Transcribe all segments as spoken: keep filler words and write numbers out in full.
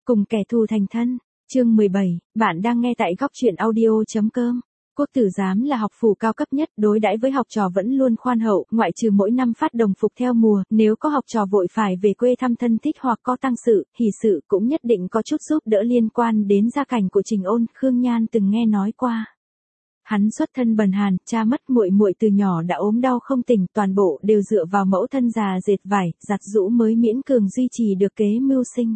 Cùng kẻ thù thành thân, chương mười bảy, bạn đang nghe tại góc truyện audio.com. Quốc tử giám là học phủ cao cấp nhất, đối đãi với học trò vẫn luôn khoan hậu, ngoại trừ mỗi năm phát đồng phục theo mùa, nếu có học trò vội phải về quê thăm thân thích hoặc có tang sự, hỷ sự cũng nhất định có chút giúp đỡ liên quan đến gia cảnh của Trình Ôn, Khương Nhan từng nghe nói qua. Hắn xuất thân bần hàn, cha mất, muội muội từ nhỏ đã ốm đau không tỉnh, toàn bộ đều dựa vào mẫu thân già dệt vải, giặt giũ mới miễn cường duy trì được kế mưu sinh.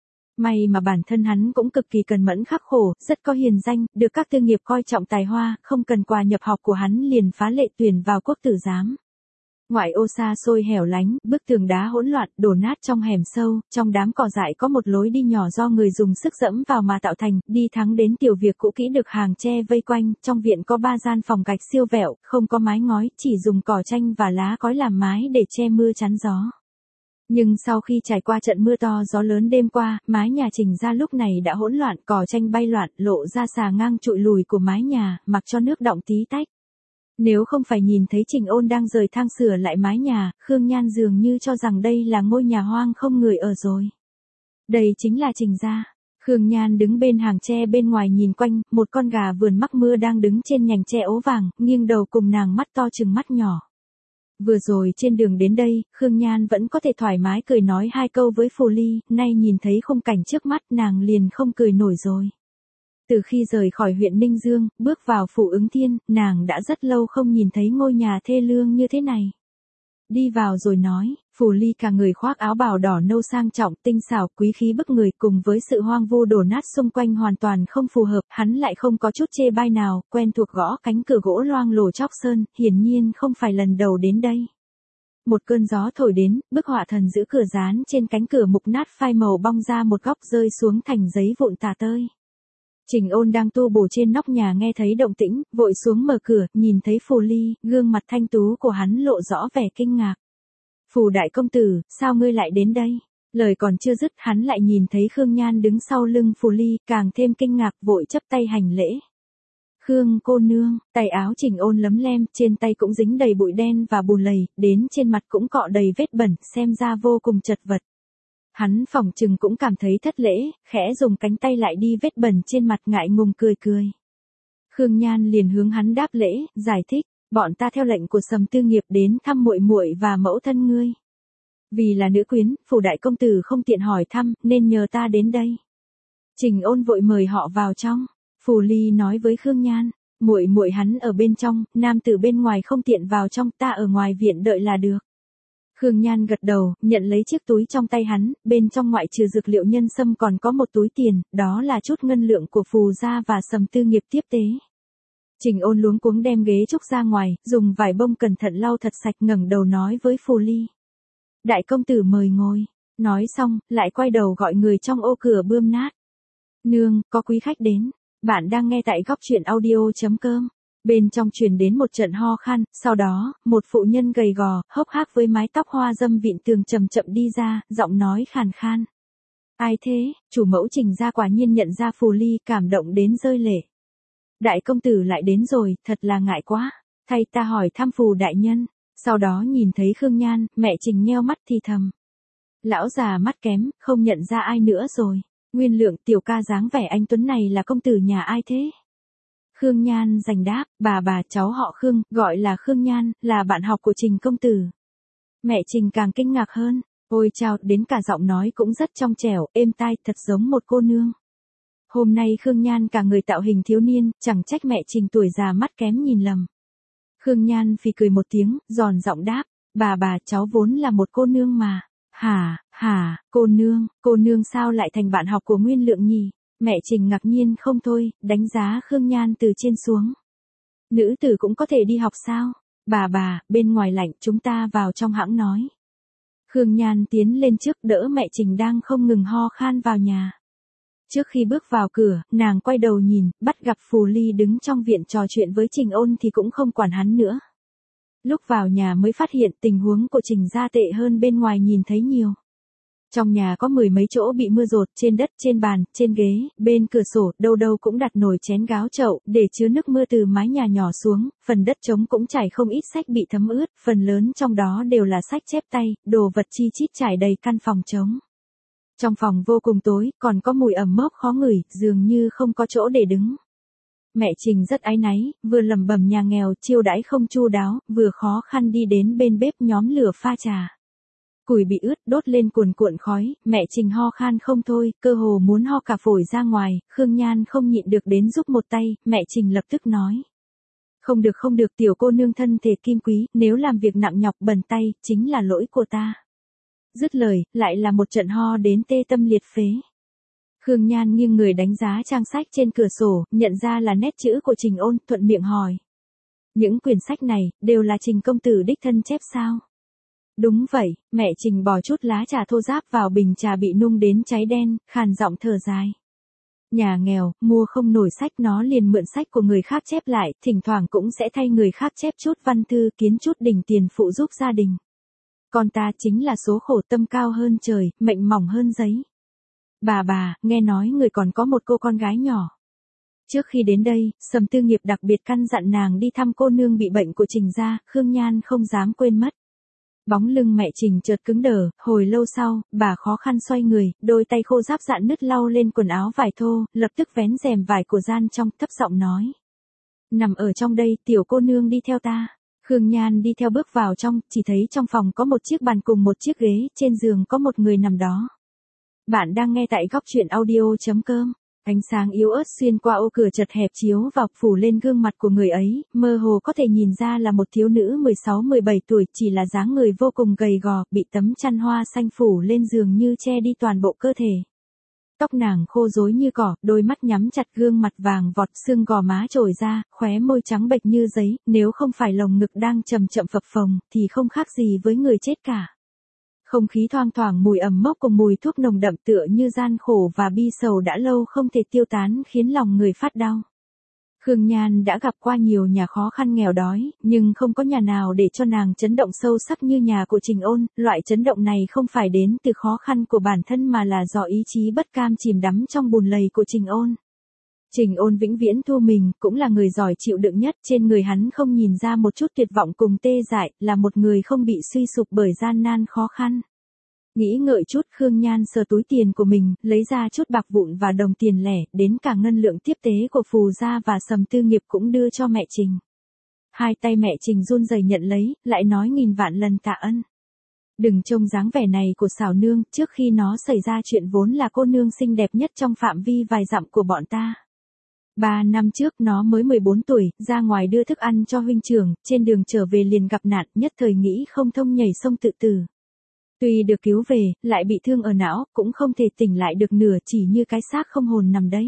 May mà bản thân hắn cũng cực kỳ cần mẫn khắc khổ, rất có hiền danh, được các tư nghiệp coi trọng tài hoa, không cần quà nhập học của hắn liền phá lệ tuyển vào quốc tử giám. Ngoại ô xa xôi hẻo lánh, bức tường đá hỗn loạn, đổ nát trong hẻm sâu, trong đám cỏ dại có một lối đi nhỏ do người dùng sức dẫm vào mà tạo thành, đi thẳng đến tiểu viện cũ kỹ được hàng tre vây quanh, trong viện có ba gian phòng gạch siêu vẹo, không có mái ngói, chỉ dùng cỏ tranh và lá cói làm mái để che mưa chắn gió. Nhưng sau khi trải qua trận mưa to gió lớn đêm qua, mái nhà Trình ra lúc này đã hỗn loạn, cỏ tranh bay loạn, lộ ra xà ngang trụi lùi của mái nhà, mặc cho nước đọng tí tách. Nếu không phải nhìn thấy Trình Ôn đang rời thang sửa lại mái nhà, Khương Nhan dường như cho rằng đây là ngôi nhà hoang không người ở rồi. Đây chính là Trình gia. Khương Nhan đứng bên hàng tre bên ngoài nhìn quanh, một con gà vườn mắc mưa đang đứng trên nhành tre ố vàng, nghiêng đầu cùng nàng mắt to trừng mắt nhỏ. Vừa rồi trên đường đến đây, Khương Nhan vẫn có thể thoải mái cười nói hai câu với Phù Ly, nay nhìn thấy khung cảnh trước mắt nàng liền không cười nổi rồi. Từ khi rời khỏi huyện Ninh Dương, bước vào phủ Ứng Thiên, nàng đã rất lâu không nhìn thấy ngôi nhà thê lương như thế này. Đi vào rồi nói, Phù Ly cả người khoác áo bào đỏ nâu sang trọng, tinh xảo, quý khí bức người, cùng với sự hoang vu đổ nát xung quanh hoàn toàn không phù hợp, hắn lại không có chút chê bai nào, quen thuộc gõ cánh cửa gỗ loang lổ chóc sơn, hiển nhiên không phải lần đầu đến đây. Một cơn gió thổi đến, bức họa thần giữ cửa dán trên cánh cửa mục nát phai màu bong ra một góc rơi xuống thành giấy vụn tả tơi. Trình Ôn đang tu bổ trên nóc nhà nghe thấy động tĩnh, vội xuống mở cửa, nhìn thấy Phù Ly, gương mặt thanh tú của hắn lộ rõ vẻ kinh ngạc. Phù đại công tử, sao ngươi lại đến đây? Lời còn chưa dứt, hắn lại nhìn thấy Khương Nhan đứng sau lưng Phù Ly, càng thêm kinh ngạc, vội chấp tay hành lễ. Khương cô nương, tay áo Trình Ôn lấm lem, trên tay cũng dính đầy bụi đen và bùn lầy, đến trên mặt cũng cọ đầy vết bẩn, xem ra vô cùng chật vật. Hắn phỏng chừng cũng cảm thấy thất lễ, khẽ dùng cánh tay lại đi vết bẩn trên mặt, ngại ngùng cười cười. Khương Nhan liền hướng hắn đáp lễ, giải thích, bọn ta theo lệnh của Sầm Tư Nghiệp đến thăm muội muội và mẫu thân ngươi. Vì là nữ quyến, phủ đại công tử không tiện hỏi thăm, nên nhờ ta đến đây. Trình Ôn vội mời họ vào trong. Phù Ly nói với Khương Nhan, muội muội hắn ở bên trong, nam tử bên ngoài không tiện vào trong, ta ở ngoài viện đợi là được. Khương Nhan gật đầu, nhận lấy chiếc túi trong tay hắn, bên trong ngoại trừ dược liệu nhân sâm còn có một túi tiền, đó là chút ngân lượng của Phù gia và Sầm Tư Nghiệp tiếp tế. Trình Ôn luống cuống đem ghế trúc ra ngoài, dùng vải bông cẩn thận lau thật sạch, ngẩng đầu nói với Phù Ly. Đại công tử mời ngồi. Nói xong, lại quay đầu gọi người trong ô cửa bươm nát. Nương, có quý khách đến. Bạn đang nghe tại góc truyện audio.com. Bên trong truyền đến một trận ho khan, sau đó, một phụ nhân gầy gò, hốc hác với mái tóc hoa dâm vịn tường chậm chậm đi ra, giọng nói khàn khan. Ai thế? Chủ mẫu Trình gia quả nhiên nhận ra Phù Ly, cảm động đến rơi lệ. Đại công tử lại đến rồi, thật là ngại quá. Thay ta hỏi thăm Phù đại nhân. Sau đó nhìn thấy Khương Nhan, mẹ Trình nheo mắt thì thầm. Lão già mắt kém, không nhận ra ai nữa rồi. Nguyên Lượng, tiểu ca dáng vẻ anh tuấn này là công tử nhà ai thế? Khương Nhan giành đáp, bà bà cháu họ Khương, gọi là Khương Nhan, là bạn học của Trình công tử. Mẹ Trình càng kinh ngạc hơn, ôi chao, đến cả giọng nói cũng rất trong trẻo, êm tai, thật giống một cô nương. Hôm nay Khương Nhan cả người tạo hình thiếu niên, chẳng trách mẹ Trình tuổi già mắt kém nhìn lầm. Khương Nhan phì cười một tiếng, giòn giọng đáp, bà bà cháu vốn là một cô nương mà. Hả, hả, cô nương, cô nương sao lại thành bạn học của Nguyên Lượng nhỉ? Mẹ Trình ngạc nhiên không thôi, đánh giá Khương Nhan từ trên xuống. Nữ tử cũng có thể đi học sao? Bà bà, bên ngoài lạnh, chúng ta vào trong hãng nói. Khương Nhan tiến lên trước đỡ mẹ Trình đang không ngừng ho khan vào nhà. Trước khi bước vào cửa, nàng quay đầu nhìn, bắt gặp Phù Ly đứng trong viện trò chuyện với Trình Ôn thì cũng không quản hắn nữa. Lúc vào nhà mới phát hiện tình huống của Trình gia tệ hơn bên ngoài nhìn thấy nhiều. Trong nhà có mười mấy chỗ bị mưa dột, trên đất, trên bàn, trên ghế, bên cửa sổ, đâu đâu cũng đặt nồi chén gáo chậu, để chứa nước mưa từ mái nhà nhỏ xuống, phần đất trống cũng trải không ít sách bị thấm ướt, phần lớn trong đó đều là sách chép tay, đồ vật chi chít trải đầy căn phòng trống. Trong phòng vô cùng tối, còn có mùi ẩm mốc khó ngửi, dường như không có chỗ để đứng. Mẹ Trình rất áy náy, vừa lẩm bẩm nhà nghèo chiêu đãi không chu đáo, vừa khó khăn đi đến bên bếp nhóm lửa pha trà. Củi bị ướt đốt lên cuồn cuộn khói, mẹ Trình ho khan không thôi, cơ hồ muốn ho cả phổi ra ngoài, Khương Nhan không nhịn được đến giúp một tay, mẹ Trình lập tức nói. Không được không được tiểu cô nương thân thể kim quý, nếu làm việc nặng nhọc bẩn tay, chính là lỗi của ta. Dứt lời, lại là một trận ho đến tê tâm liệt phế. Khương Nhan nghiêng người đánh giá trang sách trên cửa sổ, nhận ra là nét chữ của Trình Ôn, thuận miệng hỏi. Những quyển sách này, đều là Trình công tử đích thân chép sao? Đúng vậy, mẹ Trình bỏ chút lá trà thô ráp vào bình trà bị nung đến cháy đen, khàn giọng thở dài. Nhà nghèo, mua không nổi sách nó liền mượn sách của người khác chép lại, thỉnh thoảng cũng sẽ thay người khác chép chút văn thư kiến chút đỉnh tiền phụ giúp gia đình. Con ta chính là số khổ tâm cao hơn trời, mệnh mỏng hơn giấy. Bà bà, nghe nói người còn có một cô con gái nhỏ. Trước khi đến đây, Sầm Tư Nghiệp đặc biệt căn dặn nàng đi thăm cô nương bị bệnh của Trình gia, Khương Nhan không dám quên mất. Bóng lưng mẹ Trình chợt cứng đờ, hồi lâu sau, bà khó khăn xoay người, đôi tay khô ráp rạn nứt lau lên quần áo vải thô, lập tức vén rèm vải của gian trong, thấp giọng nói. Nằm ở trong đây, tiểu cô nương đi theo ta. Khương Nhan đi theo bước vào trong, chỉ thấy trong phòng có một chiếc bàn cùng một chiếc ghế, trên giường có một người nằm đó. Bạn đang nghe tại góc truyện audio.com. Ánh sáng yếu ớt xuyên qua ô cửa chật hẹp chiếu vào phủ lên gương mặt của người ấy, mơ hồ có thể nhìn ra là một thiếu nữ mười sáu mười bảy tuổi, chỉ là dáng người vô cùng gầy gò, bị tấm chăn hoa xanh phủ lên giường như che đi toàn bộ cơ thể. Tóc nàng khô rối như cỏ, đôi mắt nhắm chặt, gương mặt vàng vọt, xương gò má trồi ra, khóe môi trắng bệch như giấy, nếu không phải lồng ngực đang chậm chậm phập phồng, thì không khác gì với người chết cả. Không khí thoang thoảng mùi ẩm mốc cùng mùi thuốc nồng đậm tựa như gian khổ và bi sầu đã lâu không thể tiêu tán khiến lòng người phát đau. Khương Nhan đã gặp qua nhiều nhà khó khăn nghèo đói, nhưng không có nhà nào để cho nàng chấn động sâu sắc như nhà của Trình Ôn, loại chấn động này không phải đến từ khó khăn của bản thân mà là do ý chí bất cam chìm đắm trong bùn lầy của Trình Ôn. Trình Ôn vĩnh viễn thu mình, cũng là người giỏi chịu đựng nhất, trên người hắn không nhìn ra một chút tuyệt vọng cùng tê dại, là một người không bị suy sụp bởi gian nan khó khăn. Nghĩ ngợi chút, Khương Nhan sờ túi tiền của mình, lấy ra chút bạc vụn và đồng tiền lẻ, đến cả ngân lượng tiếp tế của Phù gia và Sầm Tư Nghiệp cũng đưa cho mẹ Trình. Hai tay mẹ Trình run rẩy nhận lấy, lại nói nghìn vạn lần tạ ân. Đừng trông dáng vẻ này của xảo nương, trước khi nó xảy ra chuyện vốn là cô nương xinh đẹp nhất trong phạm vi vài dặm của bọn ta. Ba năm trước nó mới mười bốn tuổi, ra ngoài đưa thức ăn cho huynh trưởng, trên đường trở về liền gặp nạn, nhất thời nghĩ không thông nhảy sông tự tử. Tuy được cứu về, lại bị thương ở não, cũng không thể tỉnh lại được nửa, chỉ như cái xác không hồn nằm đấy.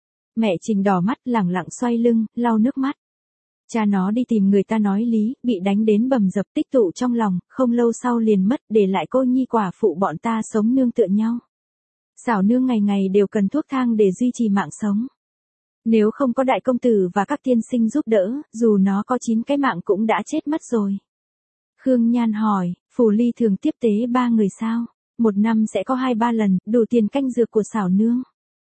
Mẹ Trình đỏ mắt, lẳng lặng xoay lưng, lau nước mắt. Cha nó đi tìm người ta nói lý, bị đánh đến bầm dập, tích tụ trong lòng, không lâu sau liền mất, để lại cô nhi quả phụ bọn ta sống nương tựa nhau. Xảo nương ngày ngày đều cần thuốc thang để duy trì mạng sống. Nếu không có đại công tử và các tiên sinh giúp đỡ, dù nó có chín cái mạng cũng đã chết mất rồi. Khương Nhan hỏi, Phù Ly thường tiếp tế ba người sao? Một năm sẽ có hai ba lần, đủ tiền canh dược của xảo nương.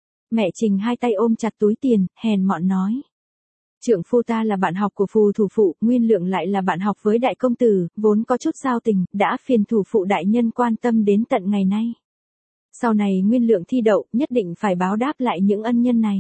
Mẹ Trình hai tay ôm chặt túi tiền, hèn mọn nói. Trượng phu ta là bạn học của Phù thủ phụ, Nguyên Lượng lại là bạn học với đại công tử, vốn có chút giao tình, đã phiền thủ phụ đại nhân quan tâm đến tận ngày nay. Sau này Nguyên Lượng thi đậu, nhất định phải báo đáp lại những ân nhân này.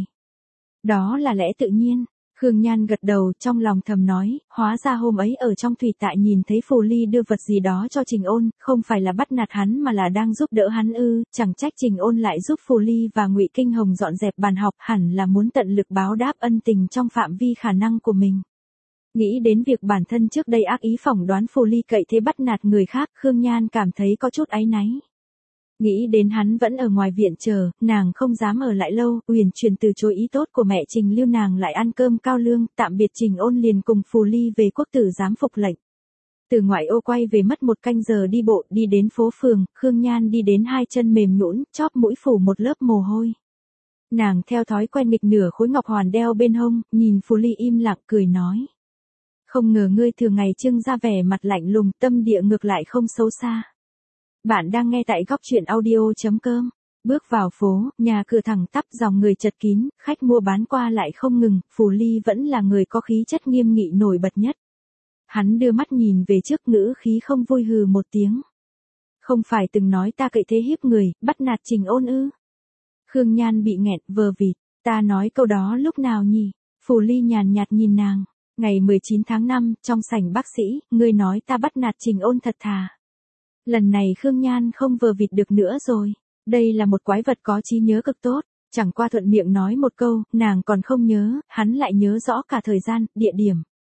Đó là lẽ tự nhiên. Khương Nhan gật đầu, trong lòng thầm nói, hóa ra hôm ấy ở trong thủy tạ nhìn thấy Phù Ly đưa vật gì đó cho Trình Ôn, không phải là bắt nạt hắn mà là đang giúp đỡ hắn ư, chẳng trách Trình Ôn lại giúp Phù Ly và Ngụy Kinh Hồng dọn dẹp bàn học, hẳn là muốn tận lực báo đáp ân tình trong phạm vi khả năng của mình. Nghĩ đến việc bản thân trước đây ác ý phỏng đoán Phù Ly cậy thế bắt nạt người khác, Khương Nhan cảm thấy có chút áy náy. Nghĩ đến hắn vẫn ở ngoài viện chờ, nàng không dám ở lại lâu, Uyển Truyền từ chối ý tốt của mẹ Trình lưu nàng lại ăn cơm cao lương, tạm biệt Trình Ôn liền cùng Phù Ly về quốc tử giám phục lệnh. Từ ngoại ô quay về mất một canh giờ đi bộ, đi đến phố phường, Khương Nhan đi đến hai chân mềm nhũn, chóp mũi phủ một lớp mồ hôi. Nàng theo thói quen nghịch nửa khối ngọc hoàn đeo bên hông, nhìn Phù Ly im lặng cười nói. Không ngờ ngươi thường ngày trưng ra vẻ mặt lạnh lùng, tâm địa ngược lại không xấu xa. Bạn đang nghe tại góc truyện audio.com. Bước vào phố, nhà cửa thẳng tắp, dòng người chật kín, khách mua bán qua lại không ngừng, Phù Ly vẫn là người có khí chất nghiêm nghị nổi bật nhất. Hắn đưa mắt nhìn về trước, ngữ khí không vui hừ một tiếng. Không phải từng nói ta cậy thế hiếp người, bắt nạt Trình Ôn ư? Khương Nhan bị nghẹn, vờ vịt, ta nói câu đó lúc nào nhỉ? Phù Ly nhàn nhạt nhìn nàng, ngày mười chín tháng năm, trong sảnh bác sĩ, ngươi nói ta bắt nạt Trình Ôn thật thà. Lần này Khương Nhan không vờ vịt được nữa rồi, đây là một quái vật có trí nhớ cực tốt, chẳng qua thuận miệng nói một câu, nàng còn không nhớ, hắn lại nhớ rõ cả thời gian, địa điểm.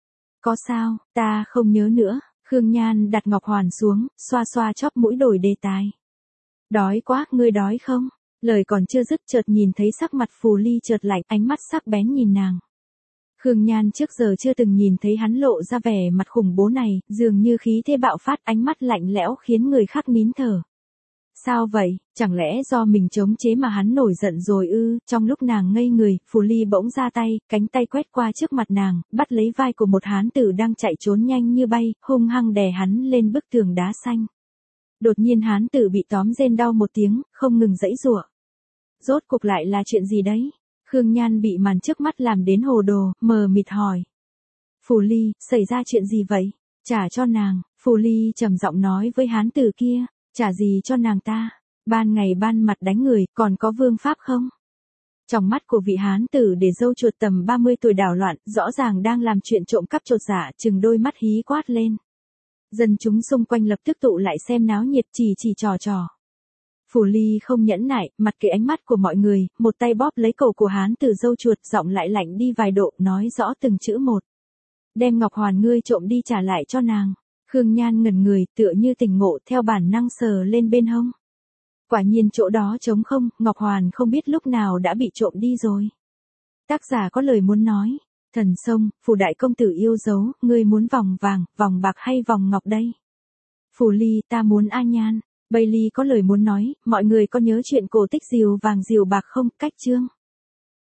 Có sao, ta không nhớ nữa. Khương Nhan đặt ngọc hoàn xuống, xoa xoa chóp mũi đổi đề tài. Đói quá, ngươi đói không? Lời còn chưa dứt chợt nhìn thấy sắc mặt Phù Ly chợt lạnh, ánh mắt sắc bén nhìn nàng. Khương Nhan trước giờ chưa từng nhìn thấy hắn lộ ra vẻ mặt khủng bố này, dường như khí thế bạo phát, ánh mắt lạnh lẽo khiến người khác nín thở. Sao vậy, chẳng lẽ do mình chống chế mà hắn nổi giận rồi ư? Trong lúc nàng ngây người, Phù Ly bỗng ra tay, cánh tay quét qua trước mặt nàng, bắt lấy vai của một hán tử đang chạy trốn nhanh như bay, hung hăng đè hắn lên bức tường đá xanh. Đột nhiên hán tử bị tóm rên đau một tiếng, không ngừng giãy giụa. Rốt cuộc lại là chuyện gì đấy? Khương Nhan bị màn trước mắt làm đến hồ đồ, mờ mịt hỏi. Phù Ly, xảy ra chuyện gì vậy? Trả cho nàng. Phù Ly trầm giọng nói với hán tử kia. Trả gì cho nàng ta? Ban ngày ban mặt đánh người, còn có vương pháp không? Trong mắt của vị hán tử để dâu chuột tầm ba mươi tuổi đảo loạn, rõ ràng đang làm chuyện trộm cắp chột dạ, chừng đôi mắt hí quát lên. Dân chúng xung quanh lập tức tụ lại xem náo nhiệt, chỉ chỉ trò trò. Phù Ly không nhẫn nại, mặt kệ ánh mắt của mọi người, một tay bóp lấy cổ của hán tử dâu chuột, giọng lại lạnh đi vài độ, nói rõ từng chữ một. Đem ngọc hoàn ngươi trộm đi trả lại cho nàng. Khương Nhan ngẩn người, tựa như tỉnh ngộ, theo bản năng sờ lên bên hông. Quả nhiên chỗ đó trống không, ngọc hoàn không biết lúc nào đã bị trộm đi rồi. Tác giả có lời muốn nói. Thần sông, Phù đại công tử yêu dấu, ngươi muốn vòng vàng, vòng bạc hay vòng ngọc đây? Phù Ly, ta muốn A Nhan. Bailey có lời muốn nói, mọi người có nhớ chuyện cổ tích diều vàng diều bạc không? Cách chương.